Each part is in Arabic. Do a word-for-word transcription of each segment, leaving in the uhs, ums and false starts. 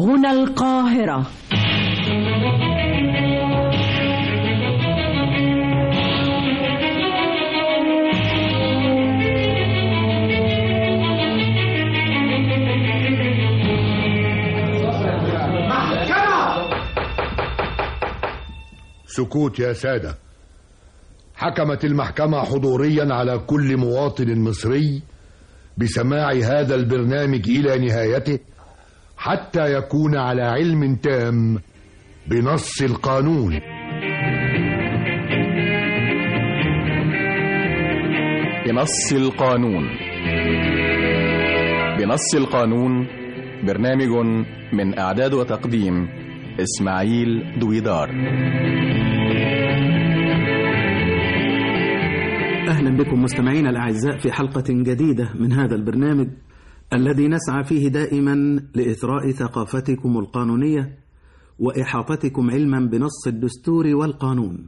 هنا القاهرة. سكوت يا سادة. حكمت المحكمة حضوريا على كل مواطن مصري بسماع هذا البرنامج إلى نهايته حتى يكون على علم تام بنص القانون. بنص القانون. بنص القانون برنامج من إعداد وتقديم إسماعيل دويدار. أهلا بكم مستمعينا الأعزاء في حلقة جديدة من هذا البرنامج الذي نسعى فيه دائما لإثراء ثقافتكم القانونية وإحاطتكم علما بنص الدستور والقانون،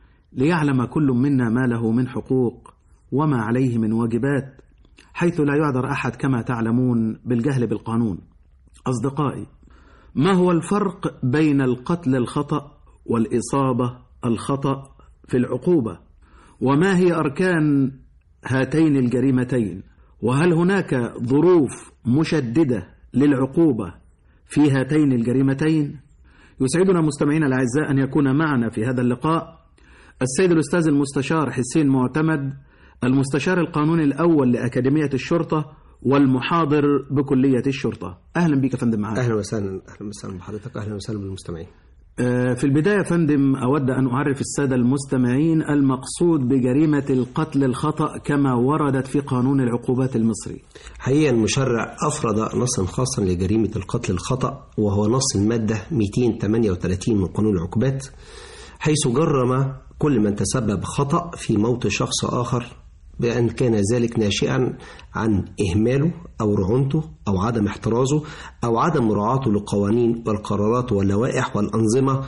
ليعلم كل منا ما له من حقوق وما عليه من واجبات، حيث لا يعذر أحد كما تعلمون بالجهل بالقانون. أصدقائي، ما هو الفرق بين القتل الخطأ والإصابة الخطأ في العقوبة؟ وما هي أركان هاتين الجريمتين؟ وهل هناك ظروف مشددة للعقوبة في هاتين الجريمتين؟ يسعدنا مستمعينا الأعزاء أن يكون معنا في هذا اللقاء السيد الأستاذ المستشار حسين معتمد، المستشار القانوني الأول لأكاديمية الشرطة والمحاضر بكلية الشرطة. أهلا بك فندم معنا. أهلا وسهلا. أهلا وسهلا بحضرتك. أهلا وسهلا بالمستمعين. في البداية فندم أود أن أعرف السادة المستمعين المقصود بجريمة القتل الخطأ كما وردت في قانون العقوبات المصري. حقيقة المشرع أفرد نصا خاصا لجريمة القتل الخطأ، وهو نص المادة مئتين وثمانية وثلاثين من قانون العقوبات، حيث جرم كل من تسبب خطأ في موت شخص آخر بأن كان ذلك ناشئا عن إهماله أو رعونته أو عدم احترازه أو عدم مراعاته للقوانين والقرارات واللوائح والأنظمة.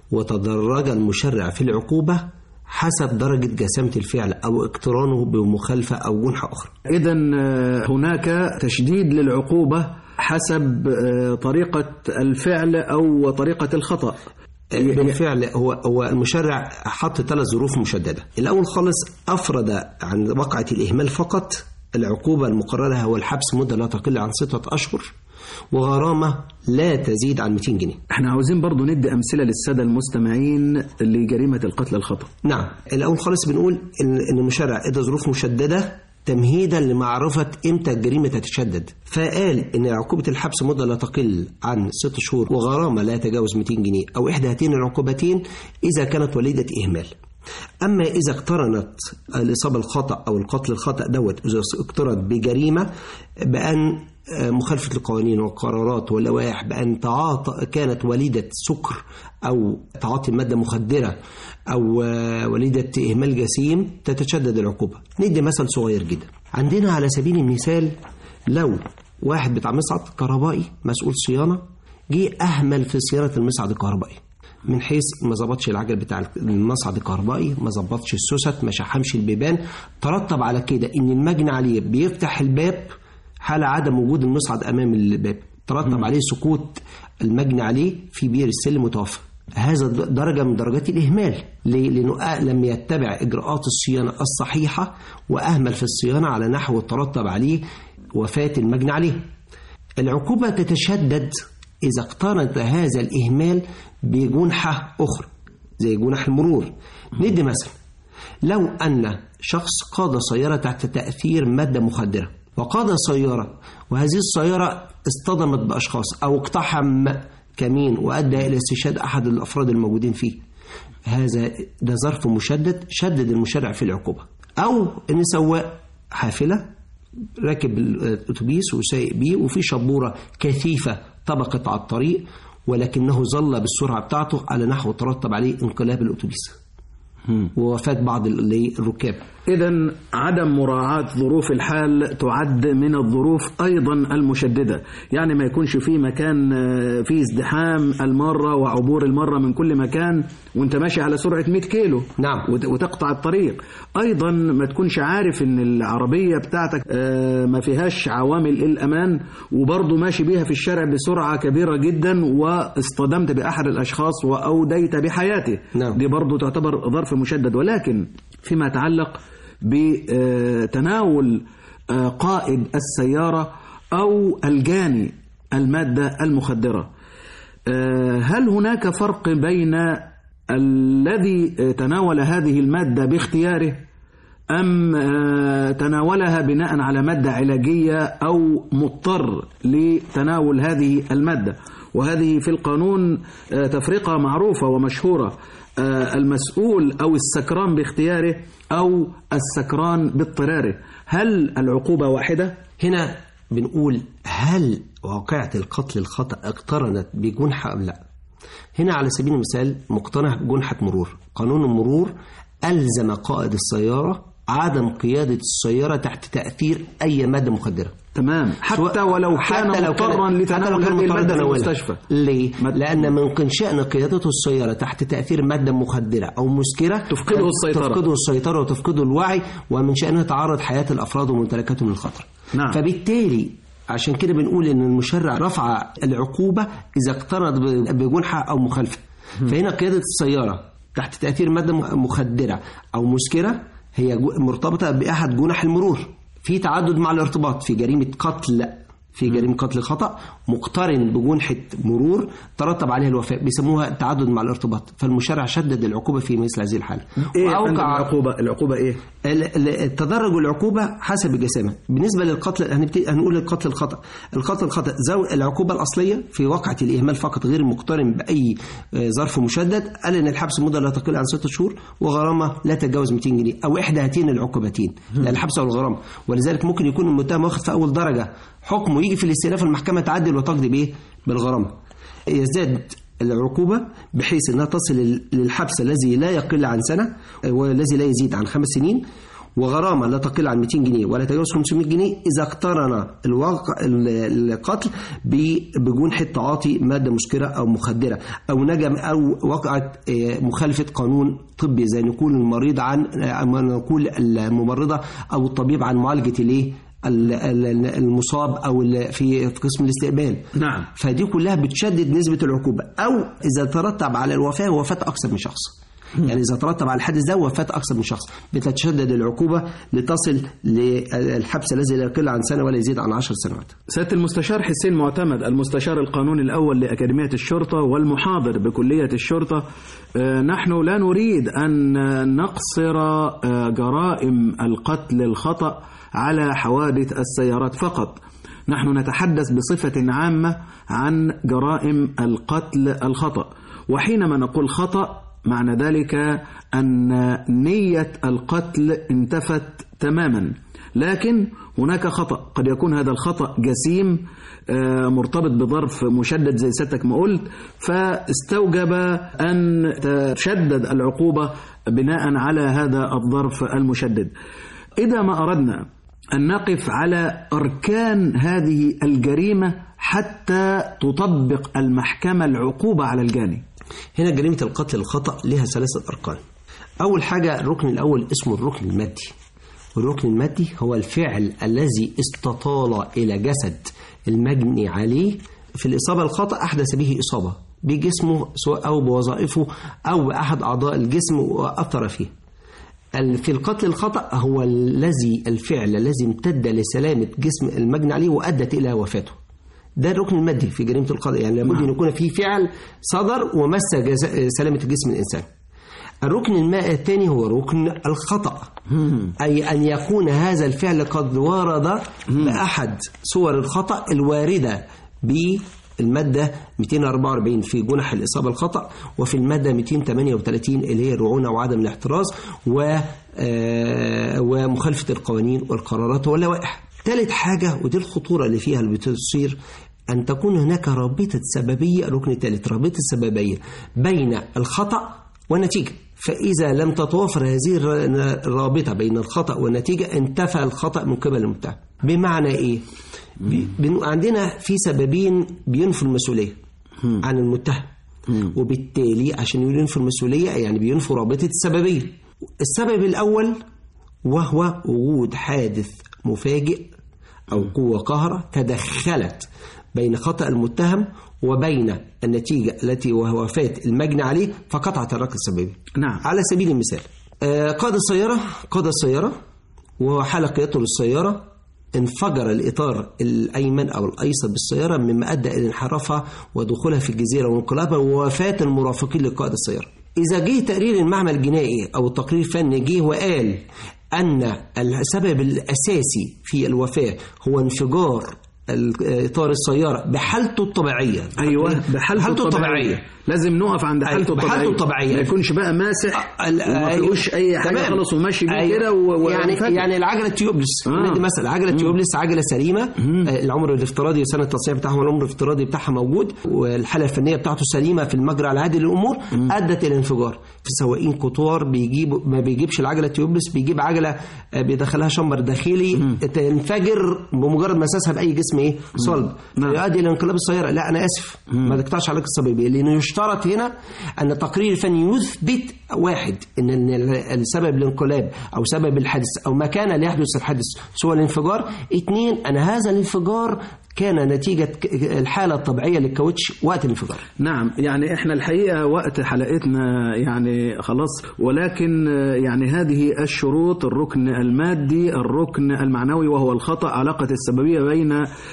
وتدرج المشرع في العقوبة حسب درجة جسامة الفعل أو اقترانه بمخالفة أو جنحة أخرى. إذن هناك تشديد للعقوبة حسب طريقة الفعل أو طريقة الخطأ. بالفعل هو هو المشرع حط ثلاث ظروف مشددة. الأول خالص أفرد عن وقعة الإهمال فقط العقوبة المقررة هو الحبس مدة لا تقل عن ستة أشهر وغرامة لا تزيد عن مئتين جنيه. احنا عاوزين برضو ندي أمثلة للسادة المستمعين لجريمة القتل الخطأ. نعم، الأول خالص بنقول إن المشرع إدى ظروف مشددة تمهيدا لمعرفة إمتى الجريمة تتشدد، فقال إن عقوبة الحبس مدة لا تقل عن ست شهور وغرامة لا يتجاوز مئتين جنيه أو إحدى هاتين العقوبتين إذا كانت وليدة إهمال. أما إذا اقترنت الإصابة الخطأ أو القتل الخطأ دوت إذا اقترنت بجريمة بأن مخالفة القوانين والقرارات واللوائح، بأن تعاطى كانت وليدة سكر أو تعاطي مادة مخدرة أو وليدة إهمال جسيم، تتشدد العقوبة. ندي مثل صغير جدا. عندنا على سبيل المثال لو واحد بتاع مصعد كهربائي مسؤول صيانة جه أهمل في صيانة المصعد الكهربائي، من حيث ما ظبطش العجل بتاع المصعد الكهربائي، ما ظبطش السوست، ما شحمش البيبان، ترتب على كده إن المجني عليه بيفتح الباب حال عدم وجود المصعد أمام الباب، ترتب عليه سقوط المجني عليه في بير السلم متوفى. هذا درجة من درجات الإهمال، لأنه لم يتبع إجراءات الصيانة الصحيحة وأهمل في الصيانة على نحو ترتب عليه وفاة المجني عليه. العقوبة تتشدد إذا اقترنت هذا الإهمال بجنحة أخرى زي جنح المرور. ندي مثلا لو أن شخص قاد سيارة تحت تأثير مادة مخدرة وقاد سيارة وهذه السيارة اصطدمت بأشخاص أو اقتحم كمين وأدى إلى استشهاد أحد الأفراد الموجودين فيه، هذا ده ظرف مشدد شدد المشرع في العقوبة. أو أن سواق حافلة راكب الأتوبيس وسايق بيه وفي شبورة كثيفة طبقت على الطريق ولكنه ظل بالسرعة بتاعته على نحو ترتب عليه انقلاب الأتوبيس ووفاة بعض الركاب، إذن عدم مراعاة ظروف الحال تعد من الظروف أيضا المشددة، يعني ما يكونش في مكان فيه ازدحام المارة وعبور المارة من كل مكان وانت ماشي على سرعة مئة كيلو نعم. وتقطع الطريق. أيضا ما تكونش عارف ان العربية بتاعتك ما فيهاش عوامل الأمان وبرضه ماشي بيها في الشارع بسرعة كبيرة جدا واصطدمت بأحد الأشخاص وأوديت بحياته. نعم. دي برضه تعتبر ظرف مشدد. ولكن فيما يتعلق بتناول قائد السيارة أو الجاني المادة المخدرة، هل هناك فرق بين الذي تناول هذه المادة باختياره أم تناولها بناء على مادة علاجية أو مضطر لتناول هذه المادة؟ وهذه في القانون تفرقة معروفة ومشهورة، المسؤول أو السكران باختياره أو السكران باضطراره. هل العقوبة واحدة؟ هنا بنقول هل واقعة القتل الخطأ اقترنت بجنحة أم لا؟ هنا على سبيل المثال مقترح جنحة مرور. قانون المرور ألزم قائد السيارة عدم قيادة السيارة تحت تأثير أي مادة مخدرة. تمام، حتى ولو كان مضطرا لتناول هذه المادة في المستشفى. ليه؟ لأن من شأن قيادته السيارة تحت تأثير مادة مخدرة أو مسكرة تفقده السيطرة تفقده السيطرة وتفقده الوعي، ومن شأنها تعرض حياة الأفراد وممتلكاتهم للخطر. نعم. فبالتالي عشان كده بنقول إن المشرع رفع العقوبة إذا اقترنت بجنحة أو مخالفة. فهنا قيادة السيارة تحت تأثير مادة مخدرة أو مسكرة هي مرتبطة بأحد جنح المرور. في تعدد مع الارتباط في جريمة قتل في جريمة قتل خطأ مقترن بجنحة مرور ترتب عليها الوفاة، بيسموها تعدد مع الارتباط. فالمشرع شدد العقوبة في مثل هذه الحالة. إيه العقوبة؟ العقوبة إيه؟ التدرج العقوبة حسب الجسامة. بالنسبة للقتل هنقول القتل الخطأ. القتل الخطأ زو العقوبة الأصلية في واقعة الإهمال فقط غير مقترن بأي ظرف مشدد، قال إن الحبس مدة لا تقل عن ستة شهور وغرامة لا تتجاوز مئتين جنيه أو إحدى هاتين العقوبتين، لا الحبس أو الغرامة. ولذلك ممكن يكون المتهم واخد في أول درجة حكمه يجي في الاستئناف المحكمة تعدل وتقضي بإيه؟ بالغرامة. يزداد العقوبة بحيث أنها تصل للحبس الذي لا يقل عن سنة والذي لا يزيد عن خمس سنين، وغرامة لا تقل عن مئتين جنيه ولا تجاوز خمسمائة جنيه إذا اقترن الواقع القتل بجنحة تعاطي مادة مسكرة أو مخدرة أو نجم أو وقعت مخالفة قانون طبي زي نقول المريض عن نقول الممرضة أو الطبيب عن معالجة ليه المصاب أو في قسم الاستقبال. نعم. فدي كلها بتشدد نسبة العقوبة. أو إذا ترتب على الوفاة وفاة أكثر من شخص، يعني إذا ترتب على الحادث ده وفاة أكثر من شخص بتتشدد العقوبة لتصل للحبس الذي لا يقل عن سنة ولا يزيد عن عشر سنوات. سيادة المستشار حسين معتمد، المستشار القانوني الأول لأكاديمية الشرطة والمحاضر بكلية الشرطة، نحن لا نريد أن نقصر جرائم القتل الخطأ على حوادث السيارات فقط، نحن نتحدث بصفة عامة عن جرائم القتل الخطأ. وحينما نقول خطأ معنى ذلك أن نية القتل انتفت تماما، لكن هناك خطأ قد يكون هذا الخطأ جسيم مرتبط بظرف مشدد زي سيادتك ما قلت، فاستوجب أن تشدد العقوبة بناء على هذا الظرف المشدد. إذا ما أردنا أن نقف على أركان هذه الجريمة حتى تطبق المحكمة العقوبة على الجاني، هنا جريمة القتل الخطأ لها ثلاثة أركان. أول حاجة الركن الأول اسمه الركن المادي، والركن المادي هو الفعل الذي استطال إلى جسد المجني عليه في الإصابة الخطأ أحدث به إصابة بجسمه سواء أو بوظائفه أو بأحد أعضاء الجسم وأثر فيه. في القتل الخطأ هو الذي الفعل الذي امتد لسلامة جسم المجني عليه وأدت إلى وفاته. ده الركن المادي في جريمة القتل، يعني لابد أن يكون فيه فعل صدر ومس سلامة جسم الإنسان. الركن الثاني هو ركن الخطأ، أي أن يكون هذا الفعل قد ورد بأحد صور الخطأ الواردة بالمادة مئتين وأربعة وأربعين في جنح الإصابة الخطأ، وفي المادة مئتين وثمانية وثلاثين اللي هي الرعونة وعدم الاحتراز ومخالفة القوانين والقرارات واللوائح. ثالث حاجة ودي الخطورة اللي فيها اللي بتصير أن تكون هناك رابطة سببية. الركن الثالث رابطة السببية بين الخطأ والنتيجة. فإذا لم تتوافر هذه الرابطة بين الخطأ والنتيجة انتفى الخطأ من قبل المتهم. بمعنى إيه؟ عندنا في سببين بينفوا المسؤولية عن المتهم، وبالتالي عشان ينفوا المسؤولية يعني بينفوا رابطة السببية. السبب الأول وهو وجود حادث مفاجئ أو قوة قاهرة تدخلت بين خطأ المتهم وبين النتيجة التي وهو وفاة المجني عليه فقطعت الركن السببي. نعم. على سبيل المثال قاد السيارة قاد السيارة وهو حال قيادته للسيارة انفجر الإطار الأيمن أو الأيسر بالسيارة مما أدى إلى انحرافها ودخولها في الجزيرة وانقلابها ووفاة المرافقين لقائد السيارة. إذا جه تقرير المعمل الجنائي أو التقرير الفني جه وقال أن السبب الأساسي في الوفاة هو انفجار إطار السيارة بحالته الطبيعية. أيوة بحالته الطبيعية. لازم نقف عند حالته الطبيعية. بحالته الطبيعية ما يكونش بقى ماسح وما فيهوش أي حاجة خلاص وماشي بيه كده و... يعني يعني العجلة تيوبلس آه. ندي مثلا عجلة تيوبلس عجلة سليمة، العمر الافتراضي سنة التصنيع بتاعها والعمر الافتراضي بتاعها موجود والحالة الفنية بتاعته سليمة في المجرى العادي للأمور، مم. أدت إلى انفجار. في سواقين قطار بيجيبوا ما بيجيبش العجلة تيوبلس، بيجيب عجلة بيدخلها شمبر داخلي مم. تنفجر بمجرد مساسها بأي جسم ايه صلب فيؤدي الى انقلاب السياره. لا انا اسف مم. ما تقطعش عليك السببيه، لانه يشترط هنا ان التقرير الفني يثبت واحد ان السبب الانقلاب او سبب الحادث او ما كان ليحدث الحادث سوى الانفجار. اثنين ان هذا الانفجار كان نتيجة الحالة الطبيعية للكاوتش وقت الانفجار. نعم، يعني احنا الحقيقة وقت حلقتنا يعني خلاص، ولكن يعني هذه الشروط: الركن المادي، الركن المعنوي وهو الخطأ، علاقة السببية بين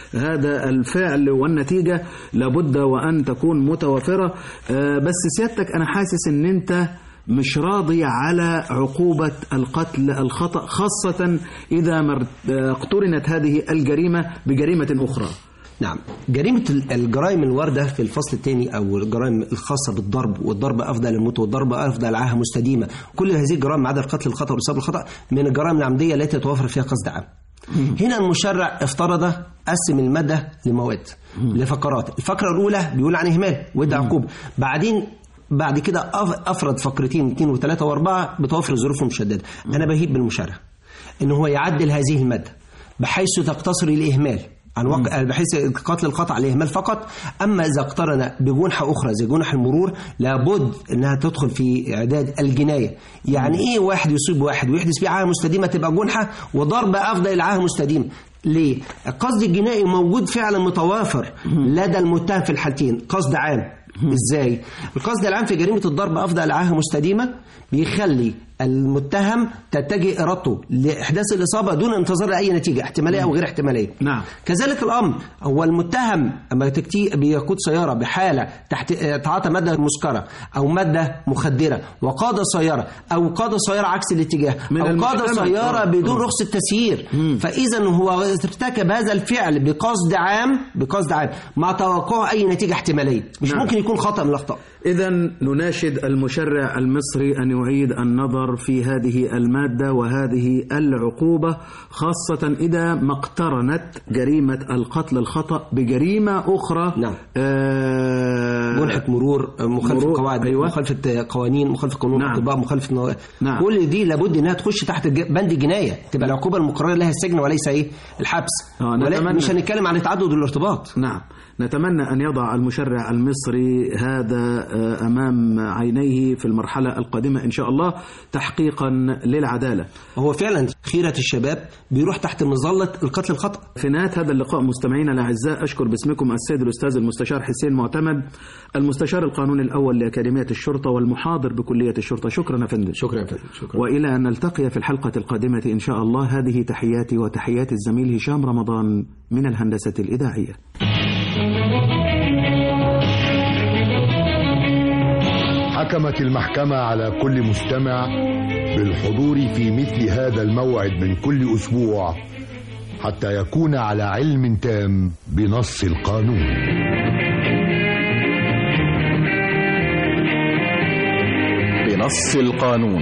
هذا الفعل والنتيجة لابد وأن تكون متوافرة. بس سيادتك أنا حاسس أن أنت مش راضي على عقوبة القتل الخطأ، خاصة إذا اقترنت هذه الجريمة بجريمة أخرى. نعم، جريمة الجرائم الواردة في الفصل الثاني أو الجرائم الخاصة بالضرب، والضرب أفضل الموت، والضرب أفضل عاهة مستديمة، كل هذه الجرائم ما عدا القتل الخطأ والسبب الخطأ من الجرائم العمدية التي تتوفر فيها قصد عام. هنا المشرع افترض قسم المادة لمواد لفقرات. الفقرة الأولى بيقول عن إهمال وده عقوبة، بعدين بعد كده أفرد فقرتين اثنين وثلاثة وأربعة بتوفر الظروف المشددة. أنا بهيب بالمشرع إن هو يعدل هذه المادة بحيث تقتصر الإهمال عن وق... بحيث قتل القطع على الإهمال فقط. أما إذا اقترن بجنحة أخرى زي جنح المرور لابد أنها تدخل في إعداد الجناية. يعني إيه واحد يصيب واحد ويحدث فيه عاهة مستديمة تبقى جنحة، وضرب أفضل العاهة مستديمة؟ ليه؟ القصد الجنائي موجود فعلا متوافر لدى المتهم في الحالتين. قصد عام ازاي؟ القصد العام في جريمة الضرب أفضل عاهة مستديمة بيخلي المتهم تتجه إرادته لإحداث الإصابة دون انتظار أي نتيجة احتمالية أو غير احتمالية. نعم. كذلك الأمر هو المتهم أما تكتي بيقود سيارة بحالة تحت تعاطى مادة مسكرة أو مادة مخدرة وقاد سيارة أو قاد سيارة عكس الاتجاه أو قاد سيارة بدون رخصة تسيير، فإذا هو ارتكب هذا الفعل بقصد عام بقصد عام مع توقع أي نتيجة احتمالية، مش نعم. ممكن يكون خطأ من الأخطاء. إذن نناشد المشرع المصري أن يعيد النظر في هذه المادة وهذه العقوبة، خاصة إذا ما اقترنت جريمة القتل الخطأ بجريمة أخرى. نعم. آه جنحة مرور، مخالفة قواعد، أيوة. مخالفة قوانين، مخالفة قانون الطباع، نعم. مخالفة نوع... نعم. كل دي لابد أنها تخش تحت بند الجناية، تبقى العقوبة المقررة لها السجن وليس إيه الحبس. آه مش هنتكلم عن التعدد والارتباط. نعم. نتمنى أن يضع المشرع المصري هذا أمام عينيه في المرحلة القادمة إن شاء الله تحقيقا للعدالة. هو فعلا خيرة الشباب بيروح تحت مظلة القتل الخطأ. في نهاية هذا اللقاء مستمعينا الأعزاء أشكر باسمكم السيد الأستاذ المستشار حسين معتمد، المستشار القانوني الأول لأكاديمية الشرطة والمحاضر بكلية الشرطة. شكرا يا فندم. شكرا يا فندم. شكرا. وإلى أن نلتقي في الحلقة القادمة إن شاء الله، هذه تحياتي وتحيات الزميل هشام رمضان من الهندسة الإذاعية. حكمت المحكمة على كل مستمع بالحضور في مثل هذا الموعد من كل أسبوع حتى يكون على علم تام بنص القانون. بنص القانون.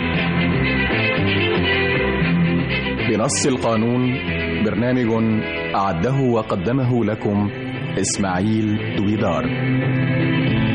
بنص القانون برنامج أعده وقدمه لكم إسماعيل دويدار.